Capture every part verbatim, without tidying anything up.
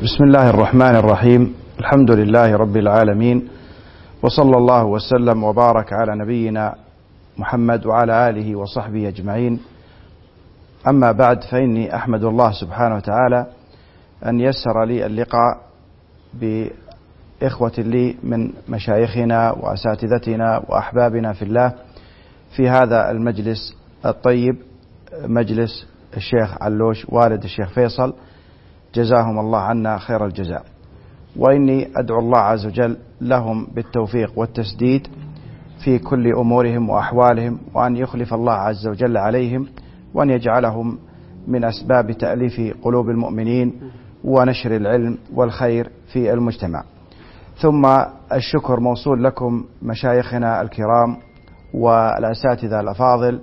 بسم الله الرحمن الرحيم. الحمد لله رب العالمين، وصلى الله وسلم وبارك على نبينا محمد وعلى آله وصحبه أجمعين. أما بعد، فإني أحمد الله سبحانه وتعالى أن يسر لي اللقاء بإخوة لي من مشايخنا وأساتذتنا وأحبابنا في الله في هذا المجلس الطيب، مجلس الشيخ علوش والد الشيخ فيصل، جزاهم الله عنا خير الجزاء. وإني أدعو الله عز وجل لهم بالتوفيق والتسديد في كل أمورهم وأحوالهم، وأن يخلف الله عز وجل عليهم، وأن يجعلهم من أسباب تأليف قلوب المؤمنين ونشر العلم والخير في المجتمع. ثم الشكر موصول لكم مشايخنا الكرام والأساتذة الأفاضل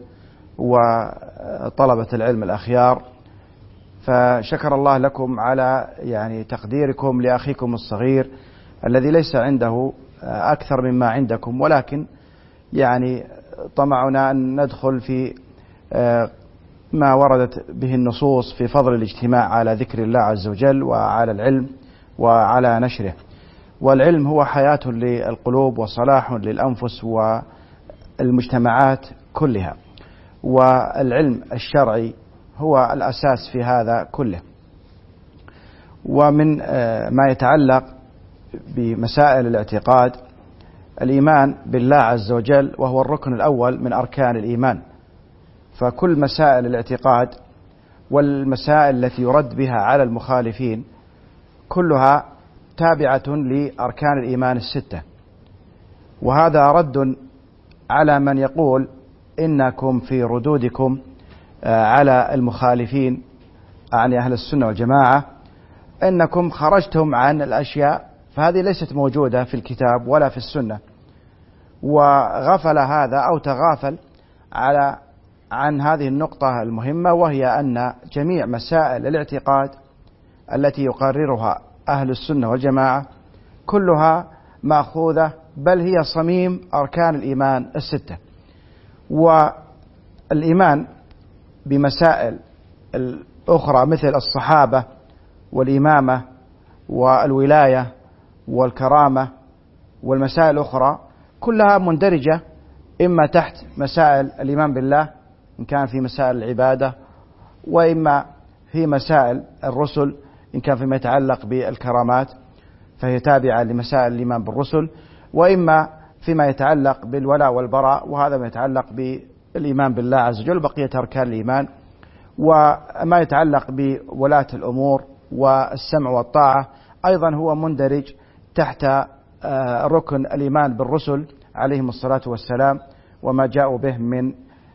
وطلبة العلم الأخيار، فشكر الله لكم على يعني تقديركم لأخيكم الصغير الذي ليس عنده أكثر مما عندكم، ولكن يعني طمعنا أن ندخل في ما وردت به النصوص في فضل الاجتماع على ذكر الله عز وجل وعلى العلم وعلى نشره. والعلم هو حياة للقلوب وصلاح للأنفس والمجتمعات كلها، والعلم الشرعي هو الأساس في هذا كله. ومن ما يتعلق بمسائل الاعتقاد، الإيمان بالله عز وجل وهو الركن الأول من أركان الإيمان، فكل مسائل الاعتقاد والمسائل التي يرد بها على المخالفين كلها تابعة لأركان الإيمان الستة. وهذا رد على من يقول إنكم في ردودكم على المخالفين عن أهل السنة والجماعة إنكم خرجتم عن الأشياء، فهذه ليست موجودة في الكتاب ولا في السنة. وغفل هذا أو تغافل على عن هذه النقطة المهمة، وهي أن جميع مسائل الاعتقاد التي يقررها أهل السنة والجماعة كلها مأخوذة، بل هي صميم أركان الإيمان الستة. والإيمان بمسائل الأخرى مثل الصحابة والإمامة والولاية والكرامة والمسائل الأخرى كلها مندرجة إما تحت مسائل الإيمان بالله إن كان في مسائل العبادة، وإما في مسائل الرسل إن كان فيما يتعلق بالكرامات فهي تابعة لمسائل الإيمان بالرسل، وإما فيما يتعلق بالولاء والبراء، وهذا ما يتعلق بالإيمان بالله عز وجل بقية أركان الإيمان. وما يتعلق بولاة الأمور والسمع والطاعة أيضا هو مندرج تحت ركن الإيمان بالرسل عليهم الصلاة والسلام وما جاءوا به من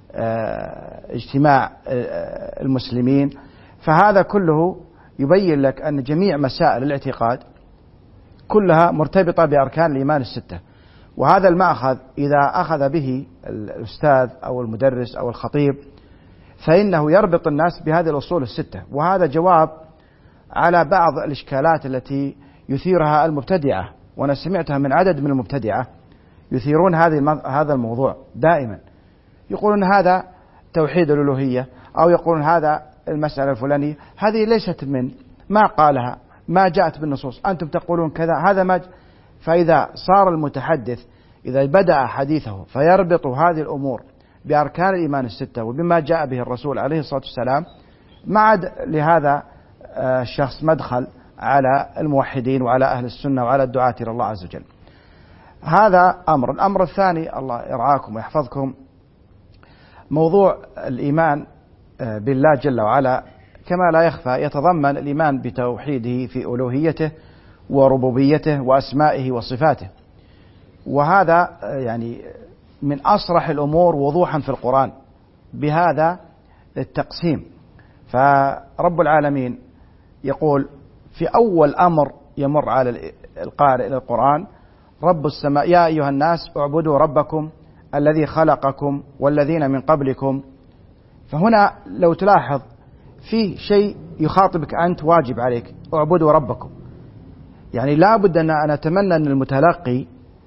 اجتماع المسلمين. فهذا كله يبين لك أن جميع مسائل الاعتقاد كلها مرتبطة بأركان الإيمان الستة. وهذا المأخذ إذا أخذ به الأستاذ أو المدرس أو الخطيب فإنه يربط الناس بهذه الأصول الستة. وهذا جواب على بعض الإشكالات التي يثيرها المبتدعة، وأنا سمعتها من عدد من المبتدعة يثيرون هذه هذا الموضوع دائما، يقولون هذا توحيد الألوهية، أو يقولون هذا المسألة الفلانية، هذه ليست من ما قالها، ما جاءت بالنصوص، أنتم تقولون كذا، هذا ما ج... فإذا صار المتحدث إذا بدأ حديثه فيربط هذه الأمور بأركان الإيمان الستة وبما جاء به الرسول عليه الصلاة والسلام، ما عاد لهذا الشخص مدخل على الموحدين وعلى أهل السنة وعلى الدعاة إلى الله عز وجل. هذا أمر. الأمر الثاني، الله يرعاكم ويحفظكم، موضوع الإيمان بالله جل وعلا كما لا يخفى يتضمن الإيمان بتوحيده في ألوهيته وربوبيته وأسمائه وصفاته، وهذا يعني من أصرح الأمور وضوحا في القرآن بهذا التقسيم. فرب العالمين يقول في أول أمر يمر على القارئ إلى القرآن: رب السماء يا أيها الناس اعبدوا ربكم الذي خلقكم والذين من قبلكم. فهنا لو تلاحظ في شيء يخاطبك أنت، واجب عليك اعبدوا ربكم. يعني لا بد أن نتمنى أن المتلقي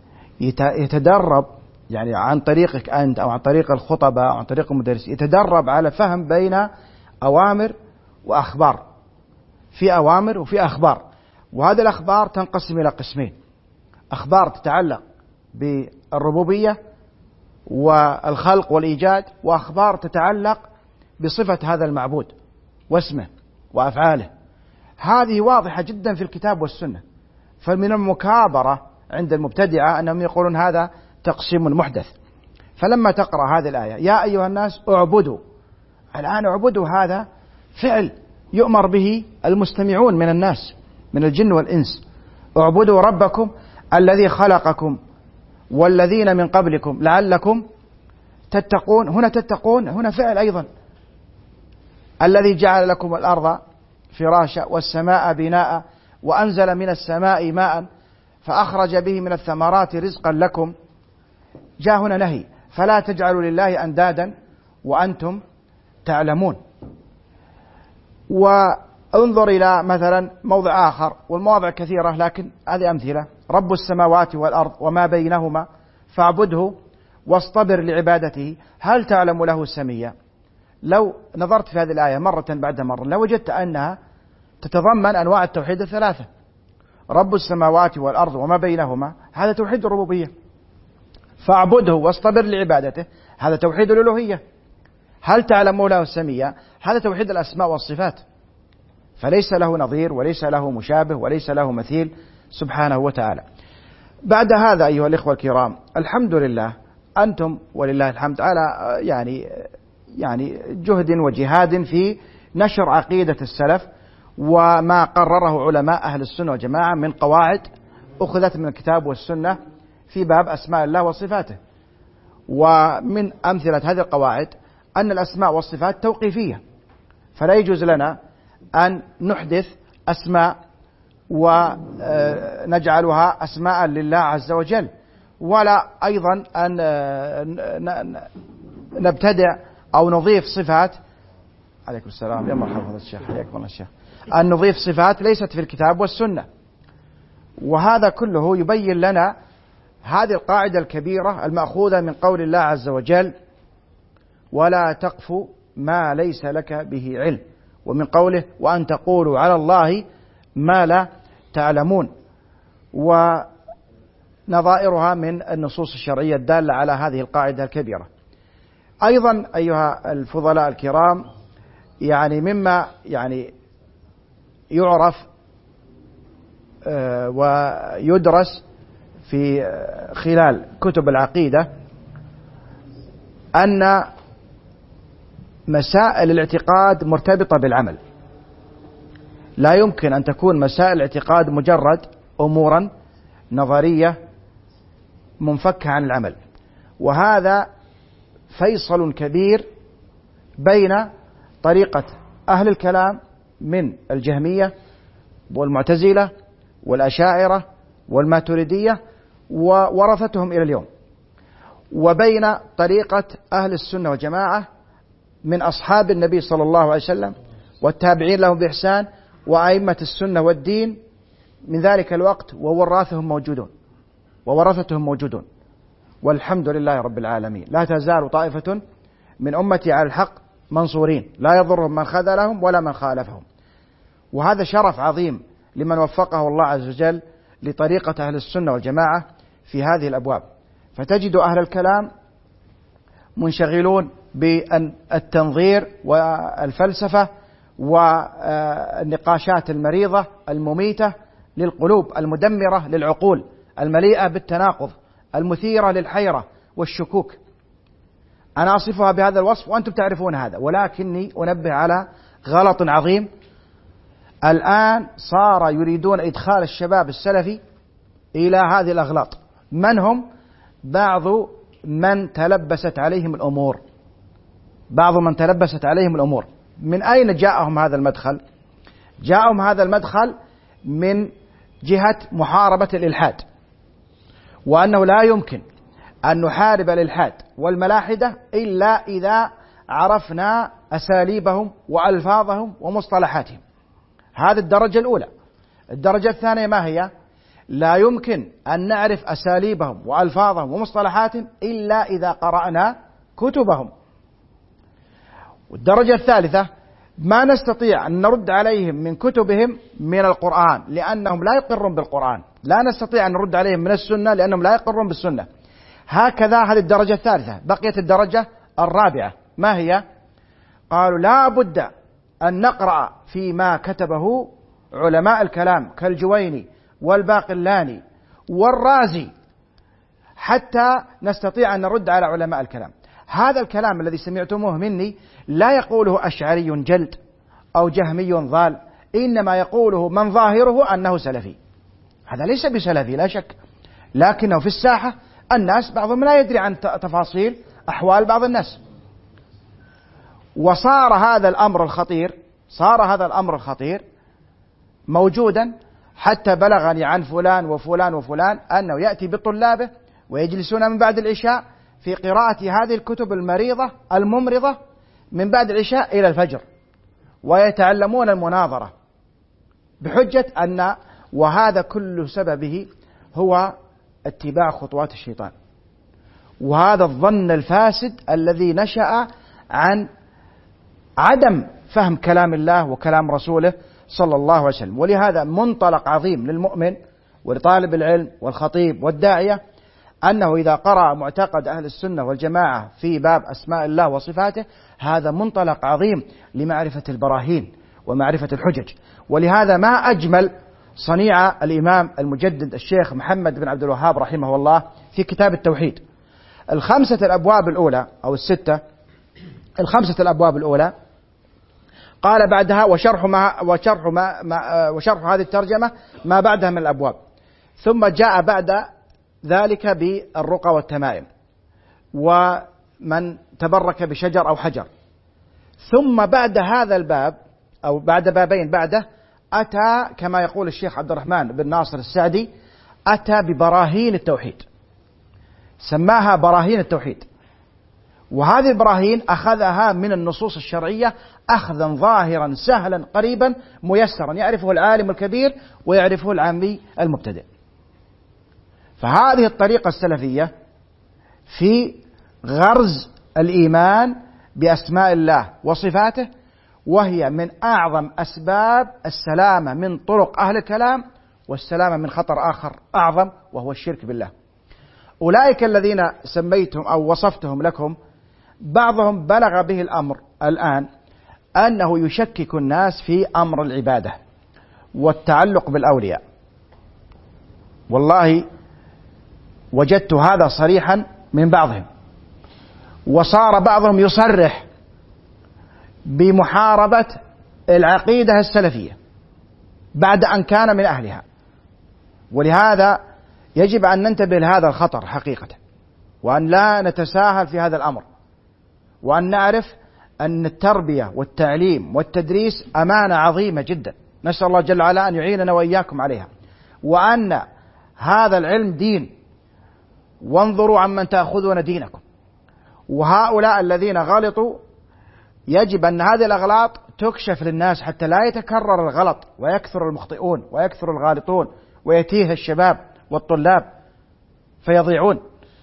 يتدرب يعني عن طريقك أنت أو عن طريق الخطبة أو عن طريق المدرس، يتدرب على فهم بين أوامر وأخبار، في أوامر وفي أخبار. وهذه الأخبار تنقسم إلى قسمين: أخبار تتعلق بالربوبية والخلق والإيجاد، وأخبار تتعلق بصفة هذا المعبود واسمه وأفعاله. هذه واضحة جدا في الكتاب والسنة، فمن المكابرة عند المبتدعة أنهم يقولون هذا تقسيم محدث. فلما تقرأ هذه الآية يا أيها الناس اعبدوا، الآن اعبدوا هذا فعل يؤمر به المستمعون من الناس من الجن والإنس. اعبدوا ربكم الذي خلقكم والذين من قبلكم لعلكم تتقون. هنا تتقون هنا فعل أيضا. الذي جعل لكم الأرض فراشا والسماء بناء وأنزل من السماء ماء فأخرج به من الثمرات رزقا لكم. جاء هنا نهي: فلا تجعلوا لله أندادا وأنتم تعلمون. وانظر إلى مثلا موضع آخر، والمواضع كثيرة لكن هذه أمثلة: رب السماوات والأرض وما بينهما فاعبده واصطبر لعبادته هل تعلم له سميا. لو نظرت في هذه الآية مرة بعد مرة لوجدت أنها تتضمن أنواع التوحيد الثلاثة: رب السماوات والأرض وما بينهما هذا توحيد الربوبية، فاعبده واصطبر لعبادته هذا توحيد الألوهية، هل تعلم له سميا هذا توحيد الأسماء والصفات، فليس له نظير وليس له مشابه وليس له مثيل سبحانه وتعالى. بعد هذا أيها الإخوة الكرام، الحمد لله أنتم ولله الحمد على يعني يعني جهد وجهاد في نشر عقيدة السلف وما قرره علماء أهل السنة والجماعة من قواعد أخذت من الكتاب والسنة في باب أسماء الله وصفاته. ومن أمثلة هذه القواعد أن الأسماء والصفات توقيفية، فلا يجوز لنا أن نحدث أسماء ونجعلها أسماء لله عز وجل، ولا أيضا أن نبتدع أو نضيف صفات. عليكم السلام، يا مرحبا فضيلة الشيخ، حياكم الله الشيخ. أن نضيف صفات ليست في الكتاب والسنة. وهذا كله يبين لنا هذه القاعدة الكبيرة المأخوذة من قول الله عز وجل: ولا تقف ما ليس لك به علم، ومن قوله: وأن تقولوا على الله ما لا تعلمون، ونظائرها من النصوص الشرعية الدالة على هذه القاعدة الكبيرة. أيضا أيها الفضلاء الكرام، يعني مما يعني يعرف ويدرس في خلال كتب العقيدة أن مسائل الاعتقاد مرتبطة بالعمل. لا يمكن أن تكون مسائل الاعتقاد مجرد أمورا نظرية منفكة عن العمل، وهذا فيصل كبير بين طريقة أهل الكلام من الجهمية والمعتزلة والأشاعرة والماتريدية وورثتهم إلى اليوم، وبين طريقة أهل السنة والجماعة من أصحاب النبي صلى الله عليه وسلم والتابعين لهم بإحسان وأئمة السنة والدين من ذلك الوقت، وورثهم موجودون وورثتهم موجودون، والحمد لله رب العالمين. لا تزال طائفة من أمتي على الحق منصورين لا يضرهم من خذلهم ولا من خالفهم. وهذا شرف عظيم لمن وفقه الله عز وجل لطريقة أهل السنة والجماعة في هذه الأبواب. فتجد أهل الكلام منشغلون بالتنظير والفلسفة والنقاشات المريضة المميتة للقلوب، المدمرة للعقول، المليئة بالتناقض، المثيرة للحيرة والشكوك. أنا أصفها بهذا الوصف وأنتم تعرفون هذا، ولكني أنبه على غلط عظيم. الآن صار يريدون إدخال الشباب السلفي إلى هذه الأغلاط. من هم؟ بعض من تلبست عليهم الأمور بعض من تلبست عليهم الأمور من أين جاءهم هذا المدخل؟ جاءهم هذا المدخل من جهة محاربة الإلحاد، وأنه لا يمكن أن نحارب الإلحاد والملاحدة إلا إذا عرفنا أساليبهم وألفاظهم ومصطلحاتهم. هذه الدرجة الأولى. الدرجة الثانية ما هي؟ لا يمكن أن نعرف أساليبهم وألفاظهم ومصطلحاتهم إلا إذا قرأنا كتبهم. والدرجة الثالثة: ما نستطيع أن نرد عليهم من كتبهم من القرآن لأنهم لا يقرون بالقرآن، لا نستطيع أن نرد عليهم من السنة لأنهم لا يقرون بالسنة. هكذا هذه الدرجة الثالثة. بقيت الدرجة الرابعة، ما هي؟ قالوا لا بد أن نقرأ فيما كتبه علماء الكلام كالجويني والباقلاني والرازي حتى نستطيع أن نرد على علماء الكلام. هذا الكلام الذي سمعتموه مني لا يقوله أشعري جلد أو جهمي ضال، إنما يقوله من ظاهره أنه سلفي. هذا ليس بسلفي لا شك، لكنه في الساحة الناس بعضهم لا يدري عن تفاصيل أحوال بعض الناس. وصار هذا الأمر الخطير صار هذا الأمر الخطير موجودا حتى بلغني عن فلان وفلان وفلان أنه يأتي بطلابه ويجلسون من بعد العشاء في قراءة هذه الكتب المريضة الممرضة من بعد العشاء إلى الفجر، ويتعلمون المناظرة بحجة أن وهذا كل سببه هو اتباع خطوات الشيطان، وهذا الظن الفاسد الذي نشأ عن عدم فهم كلام الله وكلام رسوله صلى الله عليه وسلم. ولهذا منطلق عظيم للمؤمن ولطالب العلم والخطيب والداعية أنه إذا قرأ معتقد أهل السنة والجماعة في باب أسماء الله وصفاته، هذا منطلق عظيم لمعرفة البراهين ومعرفة الحجج. ولهذا ما أجمل صنيع الإمام المجدد الشيخ محمد بن عبد الوهاب رحمه الله في كتاب التوحيد. الخمسة الأبواب الأولى أو الستة الخمسة الأبواب الأولى قال بعدها وشرح ما وشرح ما, ما وشرح هذه الترجمة ما بعدها من الأبواب، ثم جاء بعد ذلك بالرقى والتمائم ومن تبرك بشجر أو حجر، ثم بعد هذا الباب أو بعد بابين بعده أتى كما يقول الشيخ عبد الرحمن بن ناصر السعدي أتى ببراهين التوحيد، سماها براهين التوحيد. وهذه البراهين أخذها من النصوص الشرعية أخذا ظاهرا سهلا قريبا ميسرا يعرفه العالم الكبير ويعرفه العامي المبتدئ. فهذه الطريقة السلفية في غرز الإيمان بأسماء الله وصفاته، وهي من أعظم أسباب السلامة من طرق أهل الكلام والسلامة من خطر آخر أعظم وهو الشرك بالله. أولئك الذين سميتهم أو وصفتهم لكم بعضهم بلغ به الأمر الآن أنه يشكك الناس في أمر العبادة والتعلق بالأولياء. والله وجدت هذا صريحا من بعضهم، وصار بعضهم يصرح بمحاربة العقيدة السلفية بعد أن كان من أهلها. ولهذا يجب أن ننتبه لهذا الخطر حقيقة، وأن لا نتساهل في هذا الأمر، وأن نعرف أن التربية والتعليم والتدريس أمانة عظيمة جدا، نسأل الله جل وعلا أن يعيننا وإياكم عليها، وأن هذا العلم دين، وانظروا عمن تأخذون دينكم. وهؤلاء الذين غلطوا يجب أن هذه الأغلاط تكشف للناس حتى لا يتكرر الغلط ويكثر المخطئون ويكثر الغالطون ويتيه الشباب والطلاب فيضيعون.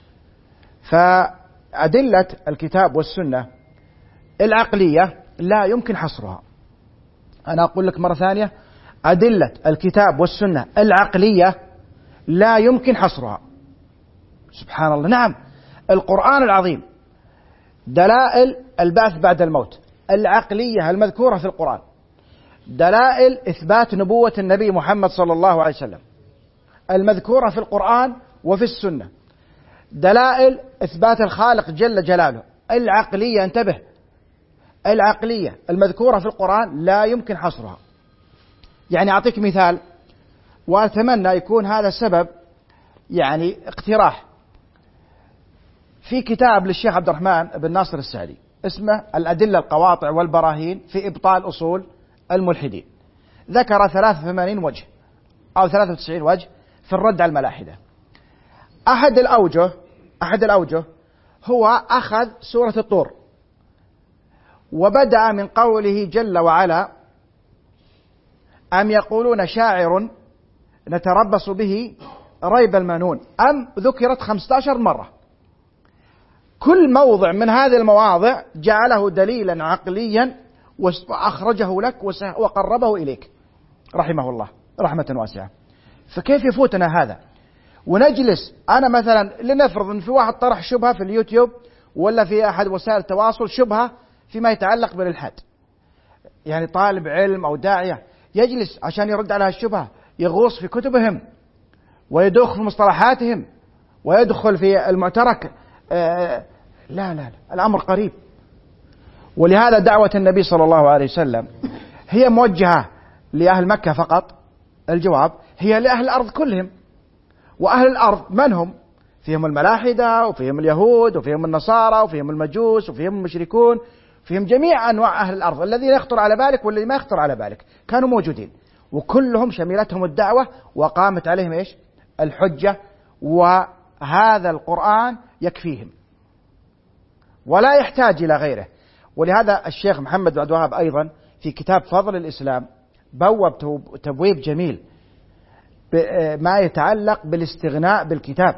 فأدلة الكتاب والسنة العقلية لا يمكن حصرها. أنا أقول لك مرة ثانية، أدلة الكتاب والسنة العقلية لا يمكن حصرها. سبحان الله، نعم، القرآن العظيم دلائل البعث بعد الموت العقلية المذكورة في القرآن، دلائل إثبات نبوة النبي محمد صلى الله عليه وسلم المذكورة في القرآن وفي السنة، دلائل إثبات الخالق جل جلاله العقلية، انتبه، العقلية المذكورة في القرآن لا يمكن حصرها. يعني أعطيك مثال، وأتمنى يكون هذا سبب يعني اقتراح. في كتاب للشيخ عبد الرحمن بن ناصر السعدي اسمه الأدلة القواطع والبراهين في إبطال أصول الملحدين، ذكر ثلاثة وثمانين وجه أو ثلاثة وتسعين وجه في الرد على الملاحدة. أحد الأوجه أحد الأوجه هو أخذ سورة الطور وبدأ من قوله جل وعلا: أم يقولون شاعر نتربص به ريب المنون، أم ذكرت خمسة عشر مرة. كل موضع من هذه المواضع جعله دليلا عقليا وأخرجه لك وقربه إليك رحمه الله رحمة واسعة. فكيف يفوتنا هذا ونجلس؟ أنا مثلا لنفرض أن في واحد طرح شبهة في اليوتيوب ولا في أحد وسائل التواصل، شبهة فيما يتعلق بالإلحاد، يعني طالب علم أو داعية يجلس عشان يرد على الشبهة، يغوص في كتبهم ويدخل في مصطلحاتهم ويدخل في المعترك. آه لا لا لا، الأمر قريب. ولهذا دعوة النبي صلى الله عليه وسلم هي موجهة لأهل مكة فقط؟ الجواب هي لأهل الأرض كلهم. وأهل الأرض من هم؟ فيهم الملاحدة وفيهم اليهود وفيهم النصارى وفيهم المجوس وفيهم المشركون، فيهم جميع أنواع أهل الأرض، الذين يخطر على بالك والذي ما يخطر على بالك كانوا موجودين، وكلهم شملتهم الدعوة وقامت عليهم إيش؟ الحجة. وهذا القرآن يكفيهم ولا يحتاج إلى غيره. ولهذا الشيخ محمد بن عبد الوهاب أيضا في كتاب فضل الإسلام بوب تبويب جميل ما يتعلق بالاستغناء بالكتاب،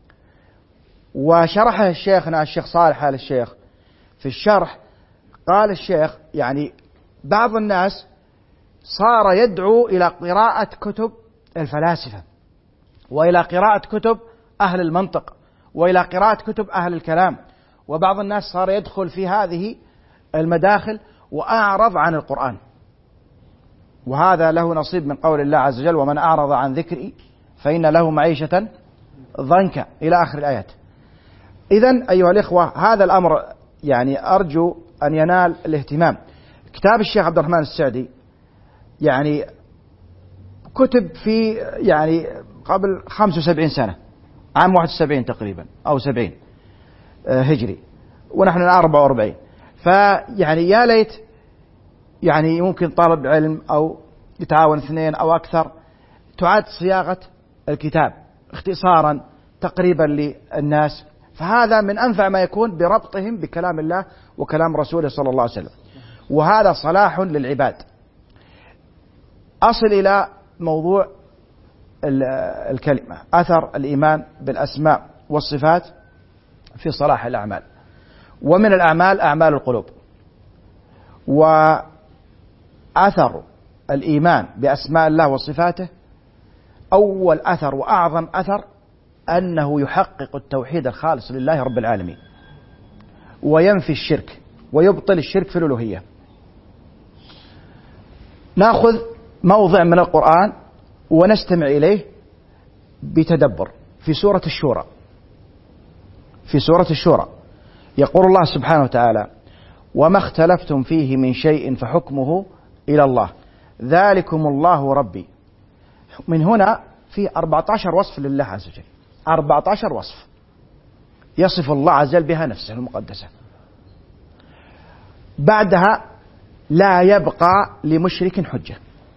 وشرحه الشيخنا الشيخ صالح آل الشيخ. في الشرح قال الشيخ يعني بعض الناس صار يدعو إلى قراءة كتب الفلاسفة وإلى قراءة كتب أهل المنطق وإلى قراءة كتب أهل الكلام، وبعض الناس صار يدخل في هذه المداخل وأعرض عن القرآن، وهذا له نصيب من قول الله عز وجل: ومن أعرض عن ذكري فإن له معيشة ضنكا، إلى آخر الآيات. إذن أيها الإخوة هذا الأمر يعني أرجو أن ينال الاهتمام. كتاب الشيخ عبد الرحمن السعدي يعني كتب في يعني قبل خمس وسبعين سنة، عام واحد وسبعين تقريبا أو سبعين هجري، ونحن أربعة وأربعين. فيعني يا ليت يعني ممكن طالب علم أو يتعاون اثنين أو أكثر تعاد صياغة الكتاب اختصارا تقريبا للناس، فهذا من أنفع ما يكون بربطهم بكلام الله وكلام رسوله صلى الله عليه وسلم، وهذا صلاح للعباد. أصل إلى موضوع الكلمة، أثر الإيمان بالأسماء والصفات في صلاح الأعمال. ومن الأعمال أعمال القلوب، وأثر الإيمان بأسماء الله وصفاته أول أثر وأعظم أثر أنه يحقق التوحيد الخالص لله رب العالمين، وينفي الشرك ويبطل الشرك في الألوهية. نأخذ موضع من القرآن ونستمع إليه بتدبر في سورة الشورى. في سورة الشورى يقول الله سبحانه وتعالى: وما اختلفتم فيه من شيء فحكمه إلى الله ذلكم الله ربي. من هنا في أربعة عشر وصف لله عز وجل، أربعة عشر وصف يصف الله عز وجل بها نفسه المقدسة. بعدها لا يبقى لمشرك حجة.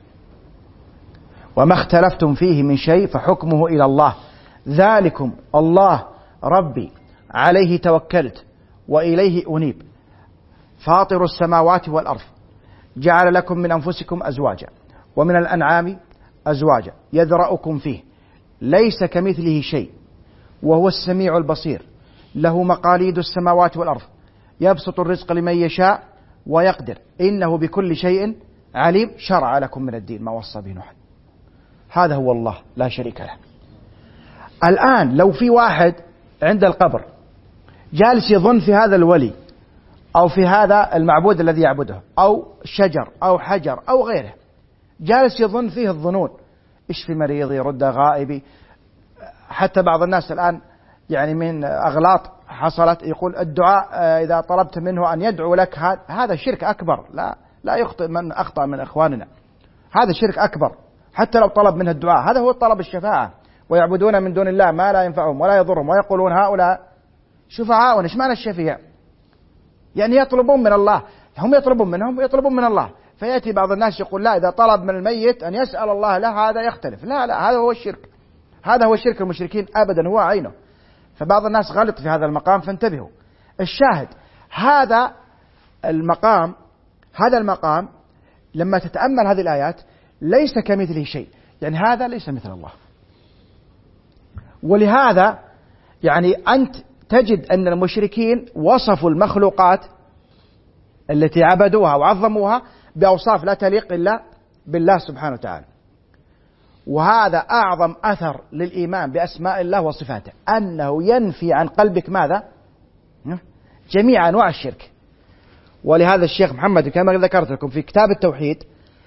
وما اختلفتم فيه من شيء فحكمه إلى الله ذلكم الله ربي عليه توكلت وإليه أنيب فاطر السماوات والأرض جعل لكم من أنفسكم أزواجا ومن الأنعام أزواجا يذرأكم فيه ليس كمثله شيء وهو السميع البصير له مقاليد السماوات والأرض يبسط الرزق لمن يشاء ويقدر إنه بكل شيء عليم شرع لكم من الدين ما وصى به نوح. هذا هو الله لا شريك له. الآن لو في واحد عند القبر جالس يظن في هذا الولي أو في هذا المعبود الذي يعبده أو شجر أو حجر أو غيره، جالس يظن فيه الظنون، اشفي مريضي رد غائبي. حتى بعض الناس الآن يعني من أغلاط حصلت يقول الدعاء إذا طلبت منه أن يدعو لك هذا شرك أكبر. لا لا يخطئ من أخطأ من إخواننا، هذا شرك أكبر. حتى لو طلب منه الدعاء هذا هو طلب الشفاعة، ويعبدون من دون الله ما لا ينفعهم ولا يضرهم ويقولون هؤلاء شفعاؤنا. ايش معنى الشفيع؟ يعني يطلبون من الله، هم يطلبون منهم ويطلبون من الله. فيأتي بعض الناس يقول لا إذا طلب من الميت أن يسأل الله له هذا يختلف. لا لا هذا هو الشرك، هذا هو شرك المشركين أبدا، هو عينه. فبعض الناس غلط في هذا المقام فانتبهوا. الشاهد هذا المقام هذا المقام لما تتأمل هذه الآيات ليس كمثله شيء، يعني هذا ليس مثل الله. ولهذا يعني أنت تجد أن المشركين وصفوا المخلوقات التي عبدوها وعظموها بأوصاف لا تليق إلا بالله سبحانه وتعالى. وهذا أعظم أثر للإيمان بأسماء الله وصفاته، أنه ينفي عن قلبك ماذا؟ جميع أنواع الشرك. ولهذا الشيخ محمد كما ذكرت لكم في كتاب التوحيد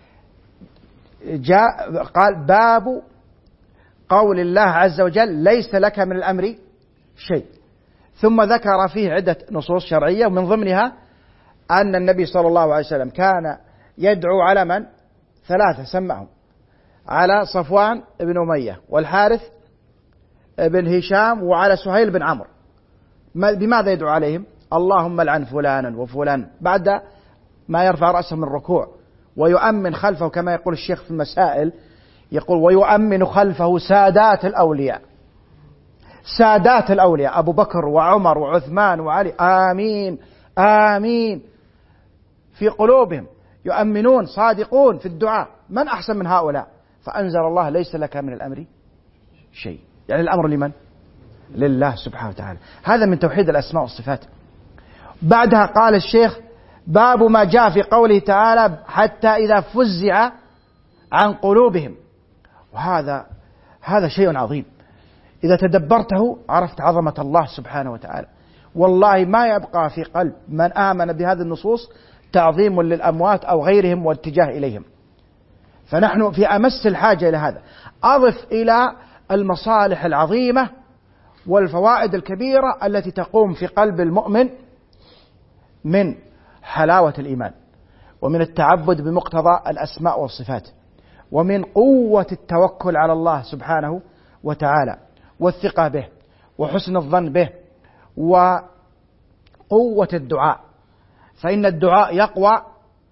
جاء قال باب قول الله عز وجل ليس لك من الأمر شيء، ثم ذكر فيه عدة نصوص شرعية ومن ضمنها أن النبي صلى الله عليه وسلم كان يدعو على من؟ ثلاثة سمعهم، على صفوان بن أمية والحارث بن هشام وعلى سهيل بن عمرو. بماذا يدعو عليهم؟ اللهم لعن فلانا وفلان، بعد ما يرفع رأسه من الركوع ويؤمن خلفه كما يقول الشيخ في المسائل، يقول ويؤمن خلفه سادات الأولياء، سادات الأولياء أبو بكر وعمر وعثمان وعلي، آمين آمين في قلوبهم، يؤمنون صادقون في الدعاء. من أحسن من هؤلاء؟ فأنزل الله ليس لك من الأمر شيء، يعني الأمر لمن؟ لله سبحانه وتعالى. هذا من توحيد الأسماء والصفات. بعدها قال الشيخ باب ما جاء في قوله تعالى حتى إذا فزع عن قلوبهم، وهذا هذا شيء عظيم. إذا تدبرته عرفت عظمة الله سبحانه وتعالى. والله ما يبقى في قلب من آمن بهذه النصوص تعظيم للأموات أو غيرهم والاتجاه إليهم، فنحن في أمس الحاجة إلى هذا. أضف إلى المصالح العظيمة والفوائد الكبيرة التي تقوم في قلب المؤمن من حلاوة الإيمان، ومن التعبد بمقتضى الأسماء والصفات، ومن قوة التوكل على الله سبحانه وتعالى، والثقة به، وحسن الظن به، وقوة الدعاء. فإن الدعاء يقوى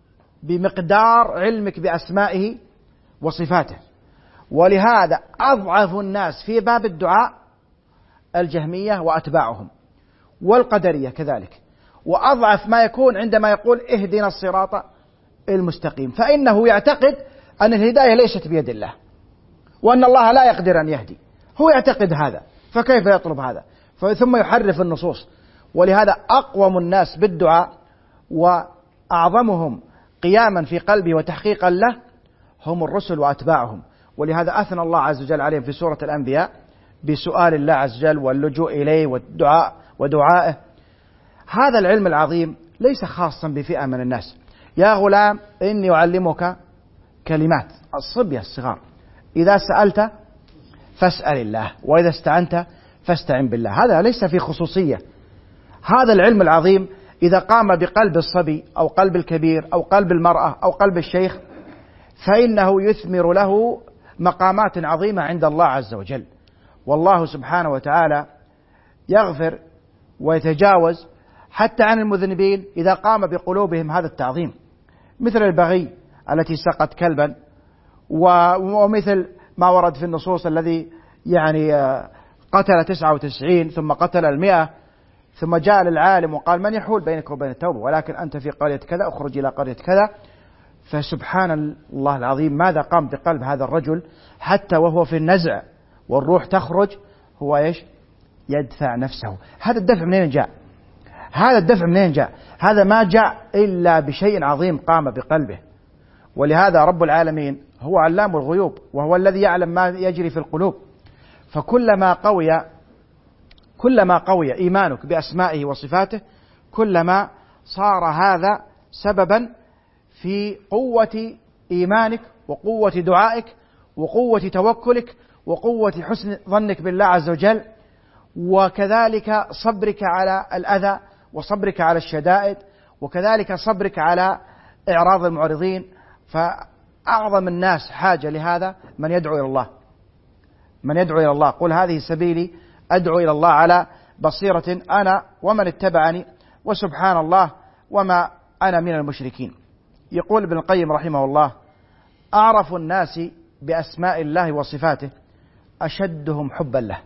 بمقدار علمك بأسمائه وصفاته. ولهذا أضعف الناس في باب الدعاء الجهمية وأتباعهم، والقدرية كذلك. وأضعف ما يكون عندما يقول اهدنا الصراط المستقيم، فإنه يعتقد أن الهداية ليست بيد الله، وأن الله لا يقدر أن يهدي، هو يعتقد هذا، فكيف يطلب هذا؟ ثم يحرف النصوص. ولهذا أقوم الناس بالدعاء وأعظمهم قياما في قلبه وتحقيقا له هم الرسل وأتباعهم. ولهذا أثنى الله عز وجل عليهم في سورة الأنبياء بسؤال الله عز وجل واللجوء إليه والدعاء ودعائه. هذا العلم العظيم ليس خاصا بفئة من الناس. يا غلام إني أعلمك كلمات، الصبية الصغار، إذا سألت فاسأل الله، وإذا استعنت فاستعن بالله. هذا ليس في خصوصية. هذا العلم العظيم إذا قام بقلب الصبي أو قلب الكبير أو قلب المرأة أو قلب الشيخ فإنه يثمر له مقامات عظيمة عند الله عز وجل. والله سبحانه وتعالى يغفر ويتجاوز حتى عن المذنبين إذا قام بقلوبهم هذا التعظيم، مثل البغي التي سقت كلبا، ومثل ما ورد في النصوص الذي يعني قتل تسعة وتسعين ثم قتل المئة، ثم جاء للعالم وقال من يحول بينك وبين التوبة، ولكن أنت في قرية كذا أخرج إلى قرية كذا. فسبحان الله العظيم ماذا قام بقلب هذا الرجل حتى وهو في النزع والروح تخرج هو إيش؟ يدفع نفسه. هذا الدفع منين جاء؟ هذا الدفع منين جاء؟ هذا ما جاء إلا بشيء عظيم قام بقلبه. ولهذا رب العالمين هو علام الغيوب، وهو الذي يعلم ما يجري في القلوب. فكلما قوي كلما قوي إيمانك بأسمائه وصفاته كلما صار هذا سببا في قوة إيمانك وقوة دعائك وقوة توكلك وقوة حسن ظنك بالله عز وجل، وكذلك صبرك على الأذى وصبرك على الشدائد، وكذلك صبرك على إعراض المعرضين. فأعظم الناس حاجة لهذا من يدعو إلى الله، من يدعو إلى الله. قل هذه سبيلي أدعو إلى الله على بصيرة أنا ومن اتبعني وسبحان الله وما أنا من المشركين. يقول ابن القيم رحمه الله أعرف الناس بأسماء الله وصفاته أشدهم حبا له.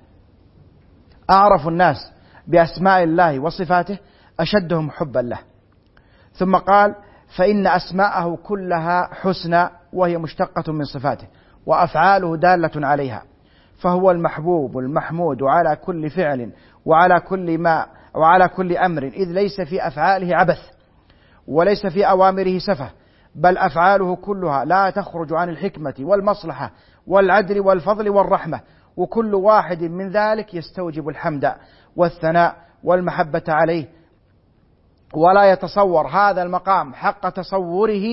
أعرف الناس بأسماء الله وصفاته أشدهم حبا له. ثم قال فإن أسماءه كلها حسنى وهي مشتقة من صفاته، وأفعاله دالة عليها، فهو المحبوب المحمود على كل فعل وعلى كل ما وعلى كل أمر، إذ ليس في أفعاله عبث وليس في أوامره سفه، بل أفعاله كلها لا تخرج عن الحكمة والمصلحة والعدل والفضل والرحمة، وكل واحد من ذلك يستوجب الحمد والثناء والمحبة عليه، ولا يتصور هذا المقام حق تصوره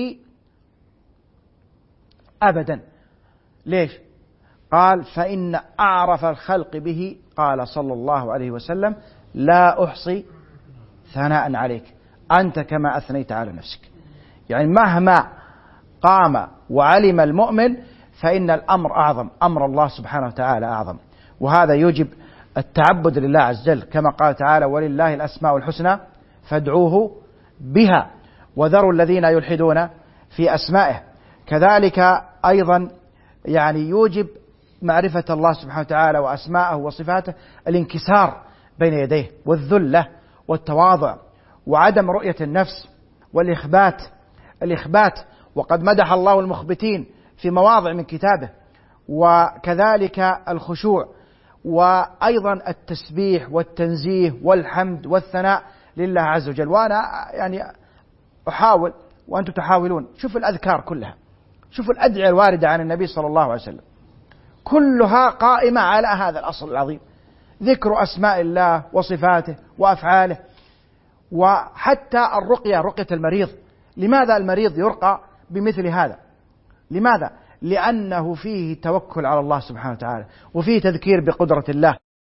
أبدا. ليش؟ قال: فإن أعرف الخلق به قال صلى الله عليه وسلم: لا أحصي ثناء عليك أنت كما أثنيت على نفسك. يعني مهما قام وعلم المؤمن فإن الأمر أعظم، أمر الله سبحانه وتعالى أعظم، وهذا يوجب التعبد لله عز وجل، كما قال تعالى: ولله الأسماء الحسنى فادعوه بها وذروا الذين يلحدون في أسمائه. كذلك أيضا يعني يوجب معرفة الله سبحانه وتعالى وأسماءه وصفاته الانكسار بين يديه والذلة والتواضع وعدم رؤية النفس والإخبات الإخبات وقد مدح الله المخبتين في مواضع من كتابه، وكذلك الخشوع، وأيضا التسبيح والتنزيه والحمد والثناء لله عز وجل. وأنا يعني أحاول وأنتم تحاولون، شوفوا الأذكار كلها، شوفوا الأدعية الواردة عن النبي صلى الله عليه وسلم، كلها قائمة على هذا الأصل العظيم، ذكر أسماء الله وصفاته وأفعاله. وحتى الرقية، رقية المريض، لماذا المريض يرقى بمثل هذا؟ لماذا؟ لأنه فيه توكل على الله سبحانه وتعالى، وفيه تذكير بقدرة الله.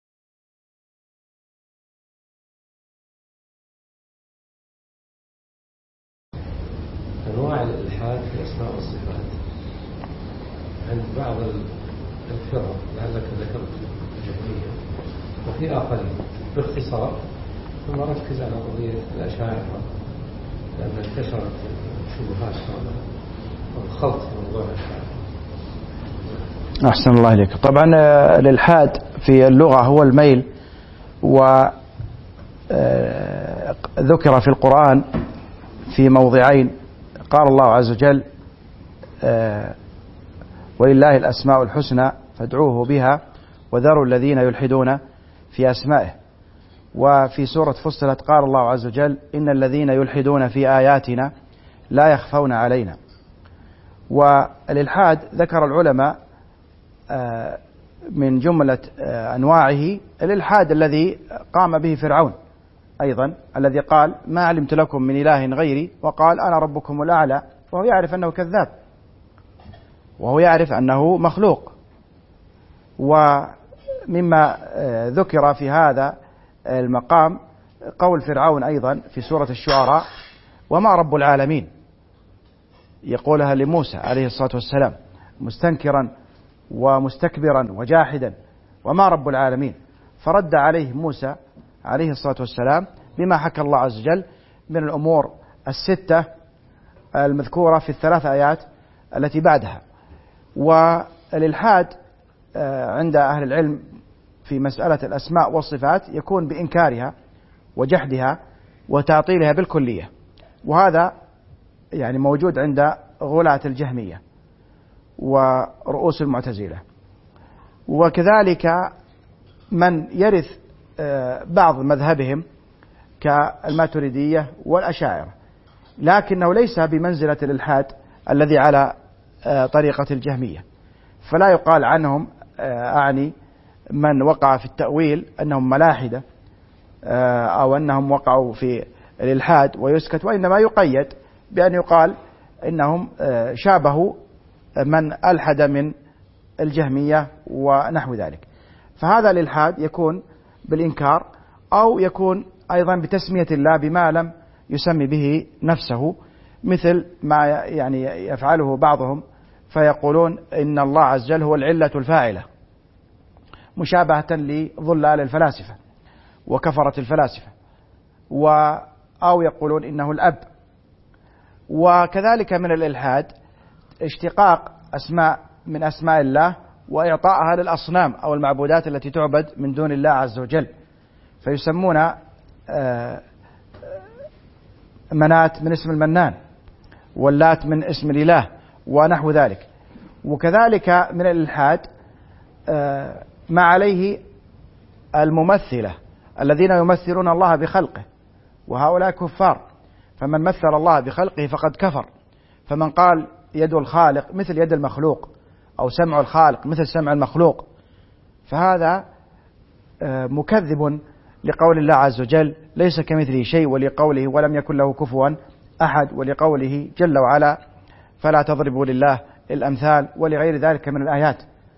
أنواع الإلحاد في الأسماء والصفات عند بعض الفرق لعلك ذكرت الجهمية وفي آخرين باختصار، ثم ركز على قضية الأشاعرة لأن انتشرت شبهات والخلط في موضوع الأشاعرة. أحسن الله إليك. طبعا الإلحاد في اللغة هو الميل، وذكر في القرآن في موضعين، قال الله عز وجل: ولله الأسماء الحسنى فادعوه بها وذروا الذين يلحدون في أسمائه. وفي سورة فصلت قال الله عز وجل: إن الذين يلحدون في آياتنا لا يخفون علينا. والإلحاد ذكر العلماء من جملة أنواعه الإلحاد الذي قام به فرعون أيضا، الذي قال: ما علمت لكم من إله غيري، وقال: أنا ربكم الأعلى، وهو يعرف أنه كذاب، وهو يعرف أنه مخلوق. ومما ذكر في هذا المقام قول فرعون أيضا في سورة الشعراء: وما رب العالمين، يقولها لموسى عليه الصلاة والسلام مستنكرا ومستكبرا وجاحدا: وما رب العالمين. فرد عليه موسى عليه الصلاة والسلام بما حكى الله عز وجل من الأمور الستة المذكورة في الثلاث آيات التي بعدها. والإلحاد عند أهل العلم في مسألة الأسماء والصفات يكون بإنكارها وجحدها وتعطيلها بالكلية، وهذا يعني موجود عند غلاة الجهمية ورؤوس المعتزلة، وكذلك من يرث بعض مذهبهم كالماتريدية والأشاعرة، لكنه ليس بمنزلة الإلحاد الذي على طريقة الجهمية، فلا يقال عنهم أعني من وقع في التأويل أنهم ملاحدة أو أنهم وقعوا في الإلحاد ويسكت، وإنما يقيد بأن يقال إنهم شابهوا من ألحد من الجهمية ونحو ذلك. فهذا الإلحاد يكون بالإنكار، أو يكون أيضا بتسمية الله بما لم يسمي به نفسه، مثل ما يعني يفعله بعضهم فيقولون إن الله عز وجل هو العلة الفاعلة، مشابهة لضلال الفلاسفة وكفرة الفلاسفة، و أو يقولون إنه الأب. وكذلك من الإلحاد اشتقاق أسماء من أسماء الله وإعطائها للأصنام أو المعبودات التي تعبد من دون الله عز وجل، فيسمون منات من اسم المنان، واللات من اسم الإله ونحو ذلك. وكذلك من الإلحاد ما عليه الممثلة الذين يمثلون الله بخلقه، وهؤلاء كفار، فمن مثل الله بخلقه فقد كفر. فمن قال يد الخالق مثل يد المخلوق أو سمع الخالق مثل سمع المخلوق فهذا مكذب لقول الله عز وجل ليس كمثله شيء، ولقوله ولم يكن له كفوا أحد، ولقوله جل وعلا فلا تضربوا لله الأمثال، ولغير ذلك من الآيات.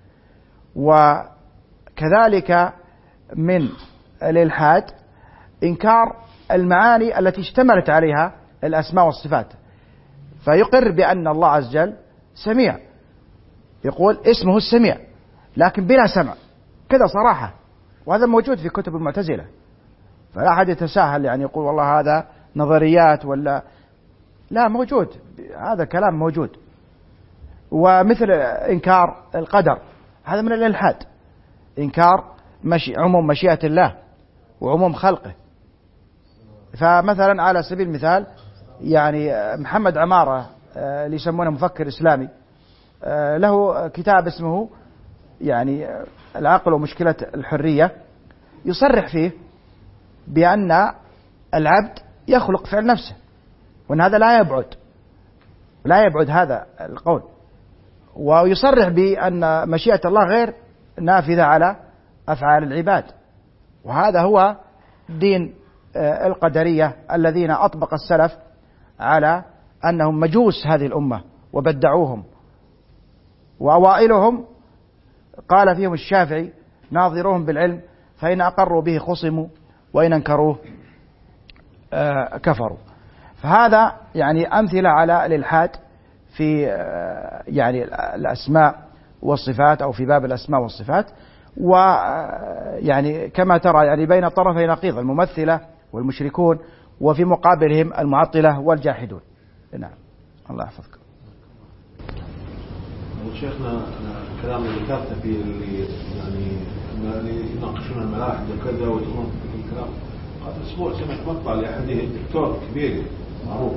وكذلك من الإلحاد إنكار المعاني التي اشتملت عليها الأسماء والصفات، فيقر بأن الله عز وجل سميع، يقول اسمه السميع لكن بلا سمع كذا صراحة، وهذا موجود في كتب المعتزلة، فلا أحد يتساهل يعني يقول والله هذا نظريات ولا لا، موجود، هذا كلام موجود. ومثل إنكار القدر هذا من الإلحاد، إنكار مشي عموم مشيئة الله وعموم خلقه. فمثلا على سبيل المثال يعني محمد عمارة اللي يسمونه مفكر إسلامي له كتاب اسمه يعني العقل ومشكلة الحرية، يصرح فيه بأن العبد يخلق فعل نفسه، وأن هذا لا يبعد لا يبعد هذا القول، ويصرح بأن مشيئة الله غير نافذة على أفعال العباد. وهذا هو دين القدرية الذين أطبق السلف على أنهم مجوس هذه الأمة وبدعوهم، وأوائلهم قال فيهم الشافعي ناظروهم بالعلم فإن أقروا به خصموا وإن أنكروه كفروا. فهذا يعني أمثلة على الإلحاد في يعني الأسماء والصفات أو في باب الأسماء والصفات. ويعني كما ترى يعني بين طرفي نقيض الممثلة والمشركون، وفي مقابلهم المعطلة والجاحدون. نعم الله يحفظكم. شيخنا الكلام اللي ذكرته في اللي يعني اللي يناقشون الملاحد وكذا ويدخلون في الكلام، هذا الأسبوع سمعت مقطع لأحد دكتور كبير معروف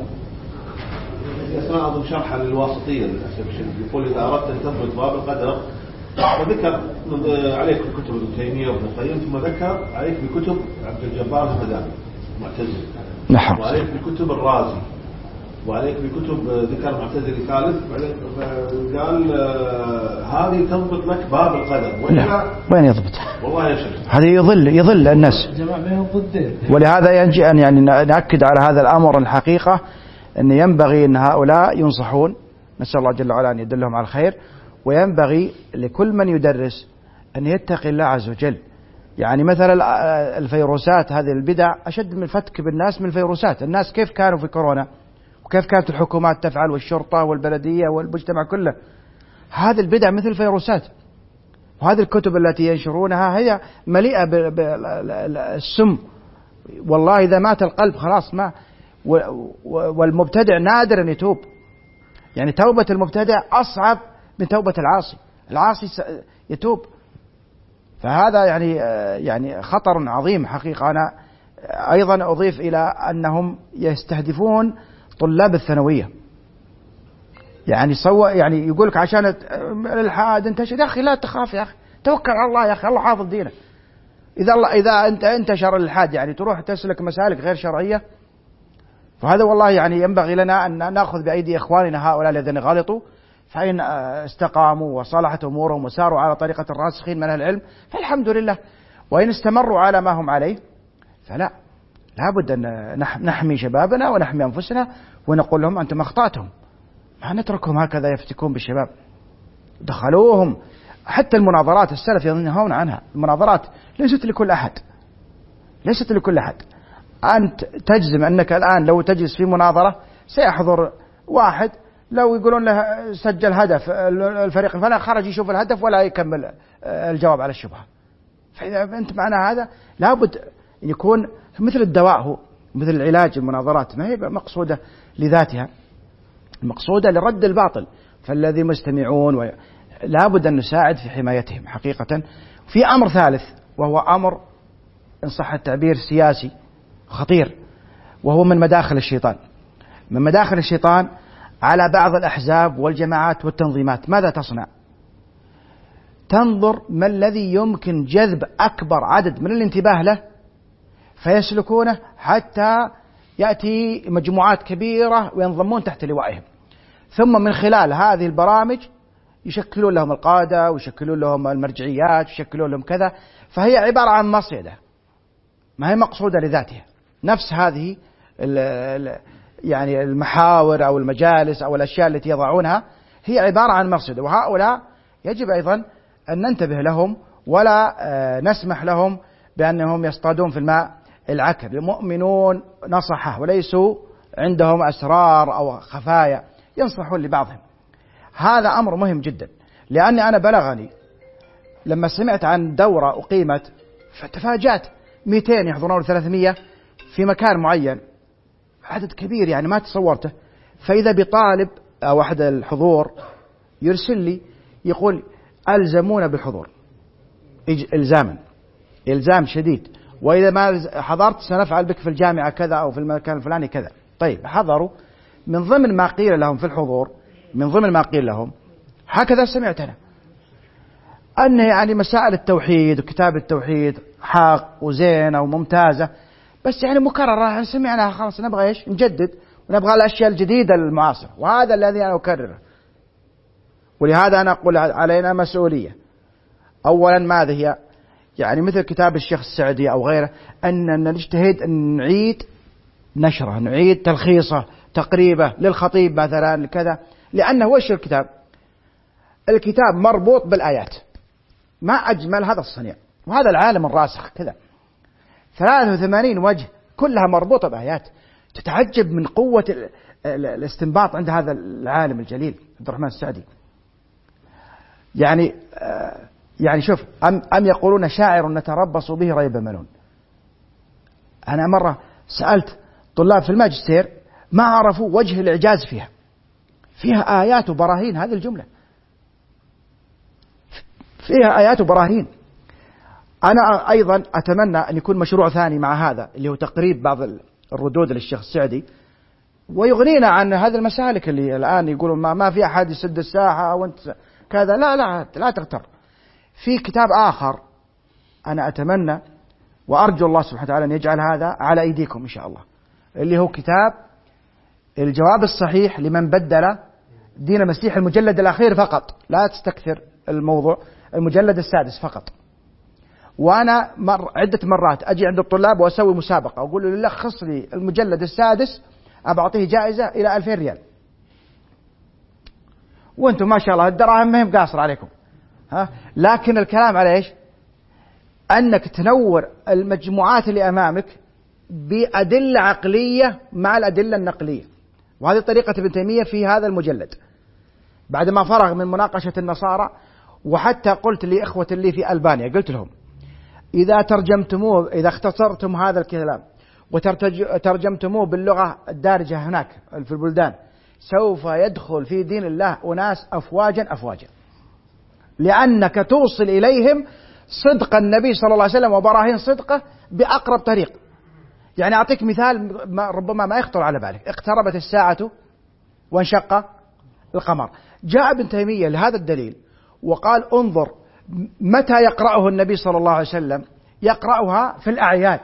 أثناء أظن شرحه للواسطية للأسف الشديد، يقول إذا أردت أن تثبت باب القدر وذكر عليك بكتب ابن تيمية وابن القيم، ثم ذكر عليك بكتب عبد الجبار الهمداني معتزلي، نعم، وعليك بكتب الرازي، وعليك بكتب ذكر معتزلي ثالث، قال هذه تضبط لك باب القدر. لا وين يضبط؟ والله يا شيخ هذه يضل يضل الناس. ولهذا ينجي أن يعني نأكد على هذا الأمر الحقيقة أن ينبغي أن هؤلاء ينصحون، نسأل الله جل وعلا أن يدلهم على الخير، وينبغي لكل من يدرس أن يتقي الله عز وجل. يعني مثلا الفيروسات هذه البدع أشد من الفتك بالناس من الفيروسات. الناس كيف كانوا في كورونا وكيف كانت الحكومات تفعل والشرطة والبلدية والمجتمع كله، هذه البدع مثل الفيروسات. وهذه الكتب التي ينشرونها هي مليئة بالسم، والله إذا مات القلب خلاص ما. والمبتدع نادر أن يتوب، يعني توبة المبتدع أصعب من توبة العاصي، العاصي يتوب. فهذا يعني يعني خطر عظيم حقيقة. أنا أيضا أضيف إلى أنهم يستهدفون طلاب الثانوية، يعني سوى يعني يقولك عشان الإلحاد انتشر، يا أخي لا تخاف يا أخي، توكل على الله يا أخي، الله حافظ دينك. إذا الله إذا أنت انتشر الإلحاد يعني تروح تسلك مسالك غير شرعية، فهذا والله يعني ينبغي لنا أن نأخذ بأيدي إخواننا هؤلاء الذين غلطوا، فإن استقاموا وصلحت أمورهم وساروا على طريقة الراسخين من العلم فالحمد لله، وإن استمروا على ما هم عليه فلا، لابد أن نحمي شبابنا ونحمي أنفسنا ونقول لهم أنتم أخطأتم، ما نتركهم هكذا يفتكون بالشباب. دخلوهم حتى المناظرات السلف ينهون عنها، المناظرات ليست لكل أحد، ليست لكل أحد. أنت تجزم أنك الآن لو تجلس في مناظرة سيحضر واحد لو يقولون له سجل هدف الفريق الفلاني خرج يشوف الهدف ولا يكمل الجواب على الشبهة. فإذا أنت معنا هذا لابد أن يكون مثل الدواء، هو مثل العلاج. المناظرات ما هي مقصودة لذاتها، المقصودة لرد الباطل. فالذي مستمعون و... لابد أن نساعد في حمايتهم حقيقة. في أمر ثالث وهو أمر إن صح التعبير سياسي خطير، وهو من مداخل الشيطان. من مداخل الشيطان على بعض الأحزاب والجماعات والتنظيمات. ماذا تصنع؟ تنظر ما الذي يمكن جذب أكبر عدد من الانتباه له فيسلكونه حتى يأتي مجموعات كبيرة وينضمون تحت لوائهم، ثم من خلال هذه البرامج يشكلون لهم القادة ويشكلون لهم المرجعيات ويشكلون لهم كذا، فهي عبارة عن مصيدة ما هي مقصودة لذاتها. نفس هذه يعني المحاور أو المجالس أو الأشياء التي يضعونها هي عبارة عن مصيدة، وهؤلاء يجب أيضا أن ننتبه لهم ولا نسمح لهم بأنهم يصطادون في الماء العكر. المؤمنون نصحة وليسوا عندهم أسرار أو خفايا ينصحون لبعضهم. هذا أمر مهم جدا، لأني أنا بلغني لما سمعت عن دورة أقيمت فتفاجأت، مئتين يحضرون ثلاثمئة في مكان معين، عدد كبير يعني ما تصورته. فإذا بطالب أو أحد الحضور يرسل لي يقول ألزمونا بالحضور إلزاما، إلزام شديد، وإذا ما حضرت سنفعل بك في الجامعة كذا أو في المكان الفلاني كذا. طيب حضروا، من ضمن ما قيل لهم في الحضور، من ضمن ما قيل لهم هكذا سمعت أنا، أن يعني مسائل التوحيد وكتاب التوحيد حق وزينة وممتازة، بس يعني مكررة سمعناها خلاص، نبغى إيش نجدد ونبغى الأشياء الجديدة المعاصرة، وهذا الذي أنا أكرره. ولهذا أنا أقول علينا مسؤولية. أولا ماذا هي؟ يعني مثل كتاب الشيخ السعدي أو غيره، أن نجتهد أن نعيد نشره، نعيد تلخيصه، تقريبه للخطيب مثلا كذا، لأنه وش الكتاب؟ الكتاب مربوط بالآيات، ما أجمل هذا الصنيع، وهذا العالم الراسخ كذا، ثلاثة وثمانين وجه كلها مربوطة بآيات. تتعجب من قوة الاستنباط عند هذا العالم الجليل عبد الرحمن السعدي. يعني يعني شوف، أم, أم يقولون شاعر نتربص به ريب منون. أنا مرة سألت طلاب في الماجستير ما عرفوا وجه الإعجاز فيها، فيها آيات وبراهين. هذه الجملة فيها آيات وبراهين. أنا أيضا أتمنى أن يكون مشروع ثاني مع هذا اللي هو تقريب بعض الردود للشيخ السعدي، ويغنينا عن هذه المسالك اللي الآن يقولون ما, ما في أحد يسد الساحة وانت كذا. لا لا لا تغتر. في كتاب آخر أنا أتمنى وأرجو الله سبحانه وتعالى أن يجعل هذا على أيديكم إن شاء الله، اللي هو كتاب الجواب الصحيح لمن بدل دين المسيح، المجلد الأخير فقط، لا تستكثر الموضوع، المجلد السادس فقط. وأنا مر عدة مرات أجي عند الطلاب وأسوي مسابقة، أقول له لخص لي المجلد السادس أبعطيه جائزة إلى ألفين ريال، وأنتم ما شاء الله الدراهم ما هي قاصر عليكم، ها؟ لكن الكلام على إيش؟ أنك تنور المجموعات اللي أمامك بأدلة عقلية مع الأدلة النقلية. وهذه طريقة ابن تيمية في هذا المجلد بعد ما فرغ من مناقشة النصارى. وحتى قلت لإخوة اللي في ألبانيا، قلت لهم إذا ترجمتموه، إذا اختصرتم هذا الكلام وترجمتموه باللغة الدارجة هناك في البلدان، سوف يدخل في دين الله أناس أفواجا أفواجا، لأنك توصل إليهم صدق النبي صلى الله عليه وسلم وبراهين صدقه بأقرب طريق. يعني أعطيك مثال ما ربما ما يخطر على بالك. اقتربت الساعة وانشق القمر، جاء ابن تيمية لهذا الدليل وقال انظر متى يقرأه النبي صلى الله عليه وسلم، يقرأها في الأعياد،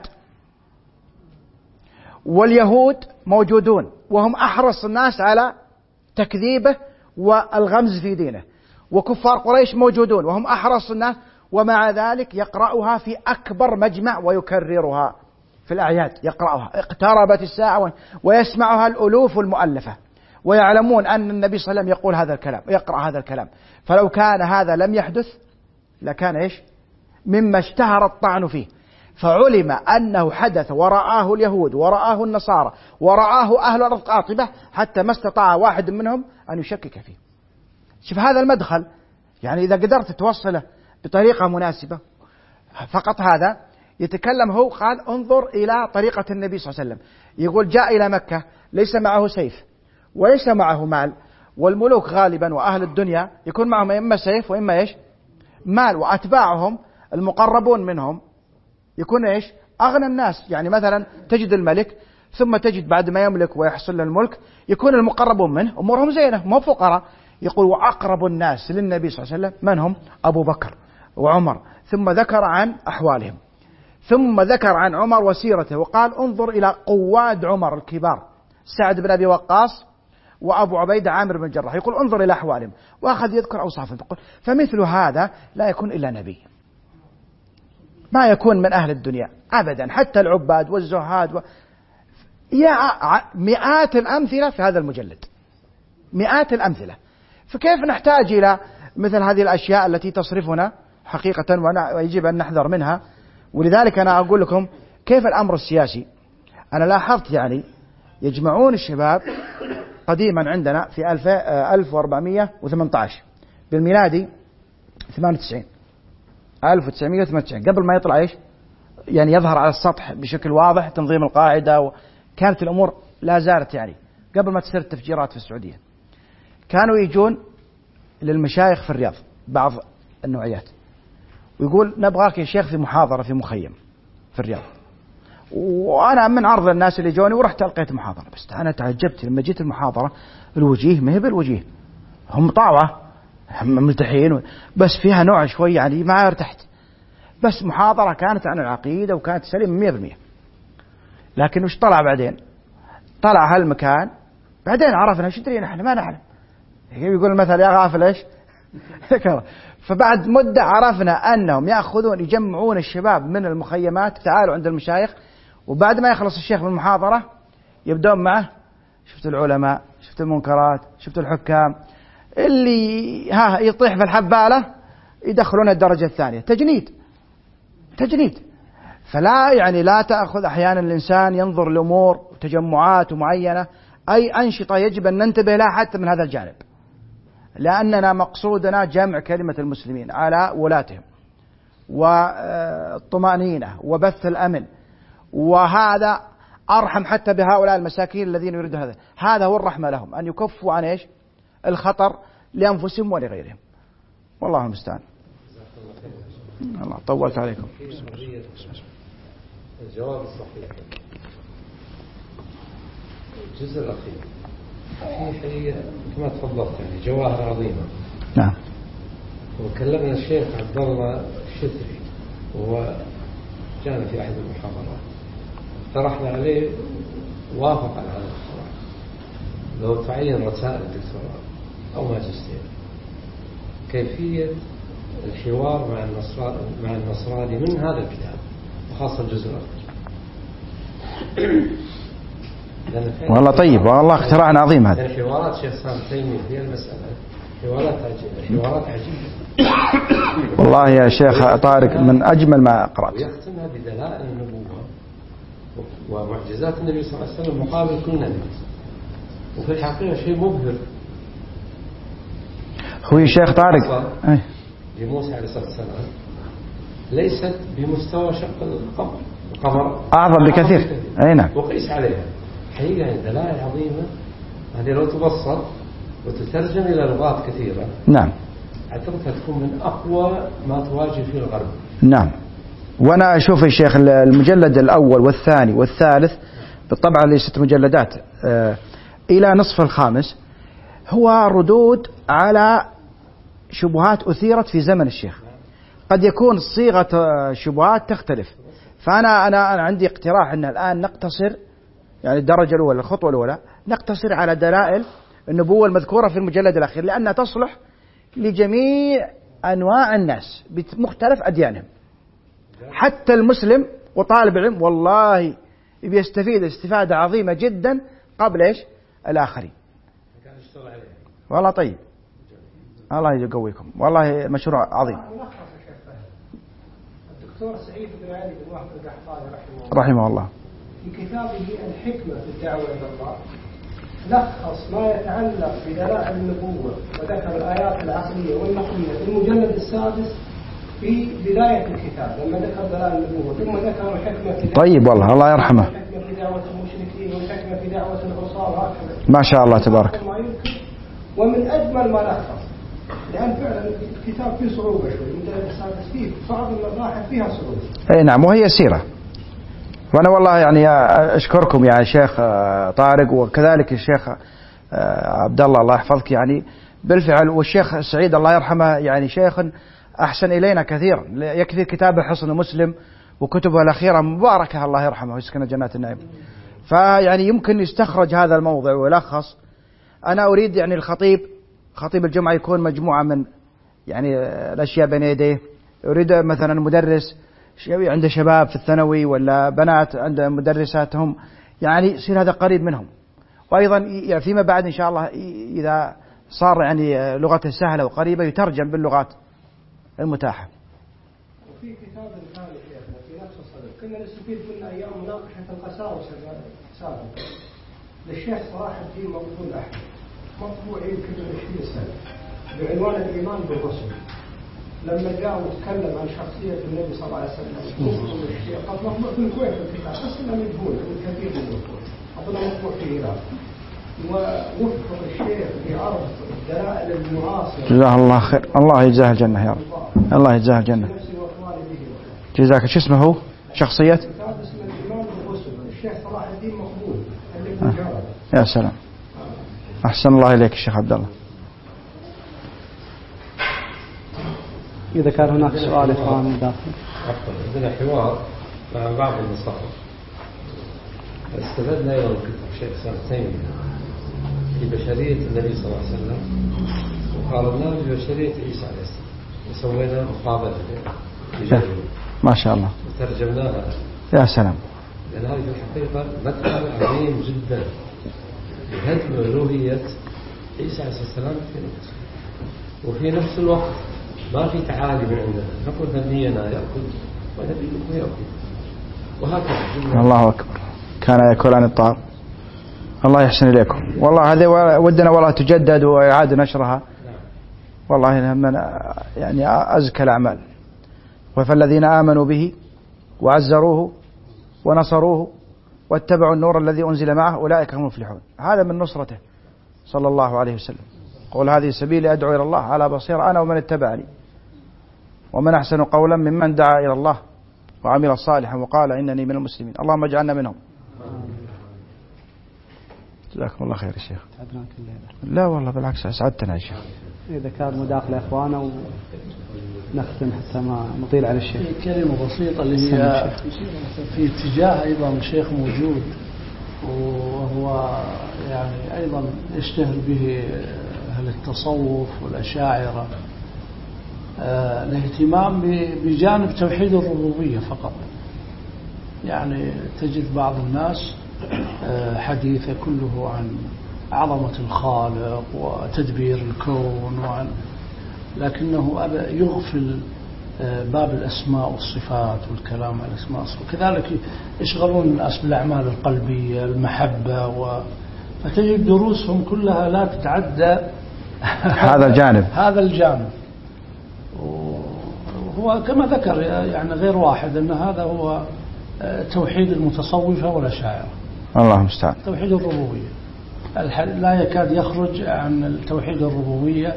واليهود موجودون وهم أحرص الناس على تكذيبه والغمز في دينه، وكفار قريش موجودون وهم أحرص الناس، ومع ذلك يقرأها في أكبر مجمع ويكررها في الأعياد، يقرأها اقتربت الساعة، ويسمعها الألوف المؤلفة، ويعلمون أن النبي صلى الله عليه وسلم يقول هذا الكلام ويقرأ هذا الكلام. فلو كان هذا لم يحدث لكان إيش؟ مما اشتهر الطعن فيه. فعلم أنه حدث ورآه اليهود ورآه النصارى ورآه أهل الأرض قاطبة، حتى ما استطاع واحد منهم أن يشكك فيه. شوف هذا المدخل، يعني إذا قدرت توصله بطريقة مناسبة. فقط هذا يتكلم هو، قال انظر إلى طريقة النبي صلى الله عليه وسلم، يقول جاء إلى مكة ليس معه سيف وليس معه مال، والملوك غالبا وأهل الدنيا يكون معهم إما سيف وإما إيش؟ مال، وأتباعهم المقربون منهم يكون إيش؟ أغنى الناس. يعني مثلا تجد الملك ثم تجد بعد ما يملك ويحصل له الملك يكون المقربون منه أمورهم زينة مو فقراء. يقول وأقرب الناس للنبي صلى الله عليه وسلم من هم؟ أبو بكر وعمر، ثم ذكر عن أحوالهم. ثم ذكر عن عمر وسيرته وقال انظر إلى قواد عمر الكبار سعد بن أبي وقاص وأبو عبيدة عامر بن الجراح، يقول انظر إلى أحوالهم، وأخذ يذكر أوصافهم. فمثل هذا لا يكون إلا نبي، ما يكون من أهل الدنيا أبدا، حتى العباد والزهاد و... يا مئات الأمثلة في هذا المجلد، مئات الأمثلة. فكيف نحتاج إلى مثل هذه الأشياء التي تصرفنا حقيقة ويجب أن نحذر منها؟ ولذلك أنا أقول لكم كيف الأمر السياسي. أنا لاحظت يعني يجمعون الشباب قديما عندنا في ألف وأربعمائة وثمانية عشر بالميلادي ثمانية وتسعين ألف وتسعمائة وثمانية وتسعين قبل ما يطلع إيش يعني يظهر على السطح بشكل واضح تنظيم القاعدة، وكانت الأمور لا زالت يعني قبل ما تصير التفجيرات في السعودية. كانوا يجون للمشايخ في الرياض بعض النوعيات ويقول نبغاك يا شيخ في محاضرة في مخيم في الرياض، وأنا من عرض الناس اللي جوني ورحت ألقيت محاضرة. بس أنا تعجبت لما جيت المحاضرة الوجيه ما هي بالوجيه، هم طاوة هم ملتحين بس فيها نوع شوي يعني ما ارتحت. بس محاضرة كانت عن العقيدة وكانت سليمة مئة بالمئة. لكن وش طلع بعدين؟ طلع هالمكان بعدين عرفنا شو دري نحن ما نعلم. يقول المثل يا غافل ايش فبعد مدة عرفنا أنهم يأخذون يجمعون الشباب من المخيمات تعالوا عند المشايخ، وبعد ما يخلص الشيخ من المحاضرة يبدأون معه شفت العلماء شفت المنكرات شفت الحكام اللي ها يطيح في الحبالة يدخلون الدرجة الثانية. تجنيد تجنيد. فلا يعني لا تأخذ أحيانا الإنسان ينظر لأمور وتجمعات معينة، أي أنشطة يجب أن ننتبه لها حتى من هذا الجانب، لأننا مقصودنا جمع كلمة المسلمين على ولاتهم والطمأنينة وبث الأمن، وهذا أرحم حتى بهؤلاء المساكين الذين يريدون هذا. هذا هو الرحمة لهم أن يكفوا عن إيش الخطر لأنفسهم ولغيرهم. والله المستعان. الله طولت عليكم. الجواب الصحيح الجزء الأخير هي كما تفضلت يعني جواهر عظيمة. نعم. وكلمنا الشيخ عبد الله الشتري وهو جاءنا في أحد المحاضرات طرحنا عليه وافق على هذا الاقتراح لو تعين رسائل الدكتوراه أو ماجستير كيفية الحوار مع النصراني مع النصراني من هذا الكتاب وخاصة الجزء الأخير. والله طيب والله اختراع عظيم هذا. الحوارات شيخ سام تيمية في المسألة حوارات عجيبة حوارات عجيبة والله يا شيخ طارق من أجمل ما قرأت. ويختمها بدلائل النبوة ومعجزات النبي صلى الله عليه وسلم مقابل كل نبي، وفي الحقيقة شيء مبهر. أخوي الشيخ طارق لموسى عليه الصلاة والسلام ليست بمستوى شق القمر، القمر أعظم بكثير. أي نعم. وقيس عليها حقيقة دلائل عظيمة هذه لو تبسط وتترجم إلى لغات كثيرة. نعم. أعتقد تكون من أقوى ما تواجه فيه الغرب. نعم. وأنا أشوف الشيخ المجلد الأول والثاني والثالث بالطبع اللي ست مجلدات آه إلى نصف الخامس هو ردود على شبهات أثيرت في زمن الشيخ. قد يكون صيغة شبهات تختلف. فأنا أنا أنا عندي اقتراح أن الآن نقتصر يعني الدرجة الأولى الخطوة الأولى نقتصر على دلائل النبوة المذكورة في المجلد الأخير، لأنها تصلح لجميع أنواع الناس بمختلف أديانهم. حتى المسلم وطالب العلم والله بيستفيد استفادة عظيمة جدا قبل إيش الآخرين. والله طيب الله يقويكم والله مشروع عظيم. الدكتور سعيد بن علي بن وهب القحطاني رحمه, رحمه الله في كتابه الحكمة في الدعوة إلى الله لخص ما يتعلق بدلائل النبوة وذكر الآيات العقلية والنقلية في المجلد السادس في بداية الكتاب لما ذكر دلائل النبوة، ثم ذكر الحكمة في طيب والله الله يرحمه الحكمة في دعوة المشركين والحكمة في دعوة العصاة وهكذا ما شاء الله تبارك. ومن أجمل ما لخص لأن فعلا الكتاب فيه صعوبة شوي المجلد السادس فيه بعض المباحث فيها صعوبة. أي نعم وهي سيرة. وأنا والله يعني أشكركم يا شيخ طارق وكذلك الشيخ عبد الله الله يحفظك يعني بالفعل، والشيخ سعيد الله يرحمه يعني شيخ أحسن إلينا كثيرا، يكفي كتابه حصن مسلم وكتبه الأخيرة مباركة الله يرحمه ويسكن جنات النعيم. فيعني يمكن يستخرج هذا الموضع ويلخص. أنا أريد يعني الخطيب خطيب الجمعة يكون مجموعة من يعني الأشياء بين يديه. أريد مثلا مدرس عنده شباب في الثانوي ولا بنات عند مدرساتهم، يعني يصير هذا قريب منهم. وأيضا يعني فيما بعد إن شاء الله إذا صار يعني لغته سهلة وقريبة يترجم باللغات المتاحة. وفي كتاب ثاني في نفس الصدد كنا نستفيد من أيام مناقشة القساوسة سابقا للشيخ صلاح الدين مقبول أحمد، مطبوع يمكن من عشرين سنة بعنوان الإيمان بالرسل. لما جاء وتكلم عن شخصية النبي صلى الله عليه وسلم قد مطبوع في الكويت الكتاب، بس لم يكون كثير من الكويت، أظن مطبوع في إيران. ووفق الشيخ في عرض الدلائل المعاصرة. جزاه الله خير، الله يجزاه الجنة يا رب، الله يجزاه الجنة. جزاك. شو اسمه هو؟ شخصية؟ كتاب اسمه الإيمان بالرسل، الشيخ صلاح الدين مقبول اللي في الجارة. يا سلام، أحسن الله إليك الشيخ عبد الله. إذا كان هناك سؤال إخوان داخل. عندنا حوار مع بعض النصارى. استفدنا أيضا كتاب الشيخ سنتين في بشرية النبي صلى الله عليه وسلم وقارناه ببشرية عيسى عليه السلام وسوينا مقابلة بجانب ما شاء الله وترجمناها. يا سلام. لأن هذه في الحقيقة مدخل عظيم جدا لهدم ألوهية عيسى عليه السلام في نفسه، وفي نفس الوقت ما في تعالي من عندنا، نقول نبينا يأكل ونبيكم يأكل وهكذا. الله أكبر. كان يأكل عن الطعام. الله يحسن إليكم. والله هذه ودنا والله تجدد ويعاد نشرها. والله من يعني أزكى الأعمال. فالذين آمنوا به وعزروه ونصروه واتبعوا النور الذي أنزل معه أولئك هم المفلحون. هذا من نصرته صلى الله عليه وسلم. قول هذه سبيلي أدعو إلى الله على بصيرة أنا ومن اتبعني ومن أحسن قولا ممن دعا إلى الله وعمل صالحا وقال إنني من المسلمين. اللهم اجعلنا منهم. جزاكم الله خير يا شيخ. لا والله بالعكس أسعدتنا يا شيخ. إذا كان مداخلة إخوانا ونختم حتى ما نطيل على الشيخ. كلمة بسيطة اللي هي في اتجاه أيضا الشيخ موجود وهو يعني أيضا يشتهر به أهل التصوف والأشاعرة، آه الاهتمام بجانب توحيد الربوبية فقط. يعني تجد بعض الناس آه حديثه كله عن عظمة الخالق وتدبير الكون وعن لكنه يغفل آه باب الأسماء والصفات والكلام عن الأسماء والصفات. كذلك يشغلون الناس بالأعمال القلبية المحبة و... فتجد دروسهم كلها لا تتعدى هذا الجانب هذا الجانب. وهو كما ذكر يعني غير واحد أن هذا هو توحيد المتصوفة والأشاعرة. الله المستعان. توحيد الربوبية لا يكاد يخرج عن توحيد الربوبية،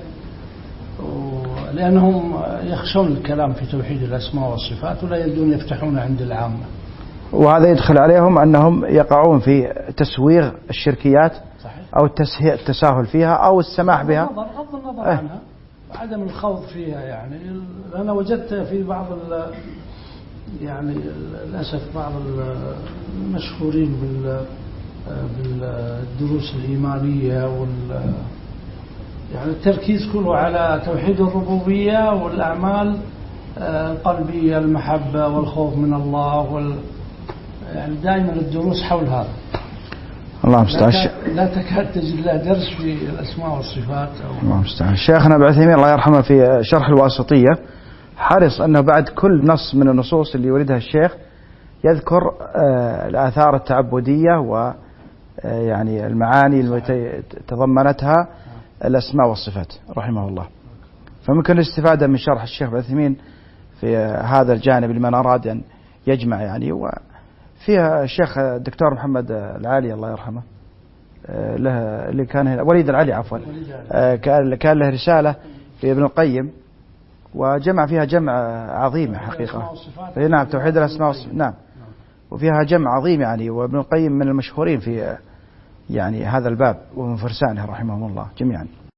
لأنهم يخشون الكلام في توحيد الأسماء والصفات ولا يريدون يفتحون عند العامة. وهذا يدخل عليهم أنهم يقعون في تسويغ الشركيات صحيح. أو التساهل فيها أو السماح بها، بغض النظر عنها عدم الخوض فيها. يعني أنا وجدت في بعض يعني للأسف بعض المشهورين بالدروس الإيمانية وال يعني التركيز كله على توحيد الربوبية والأعمال القلبية المحبة والخوف من الله وال يعني دائما الدروس حول هذا. الله المستعان. لا تكاد تجد له درس في الأسماء والصفات. الله المستعان. شيخنا ابن عثيمين الله يرحمه في شرح الواسطية حرص أنه بعد كل نص من النصوص اللي يريدها الشيخ يذكر الآثار التعبدية ويعني المعاني التي تضمنتها الأسماء والصفات رحمه الله. فممكن الاستفادة من شرح الشيخ ابن عثيمين في هذا الجانب لمن أراد أن يجمع يعني. وفيها الشيخ الدكتور محمد العالي الله يرحمه له اللي كان هنا وليد العلي عفوا كان له رسالة في ابن القيم وجمع فيها جمع عظيم حقيقة. نعم توحيد الأسماء والصفات. نعم وفيها جمع عظيم يعني. وابن القيم من المشهورين في يعني هذا الباب ومن فرسانه رحمهم الله جميعا.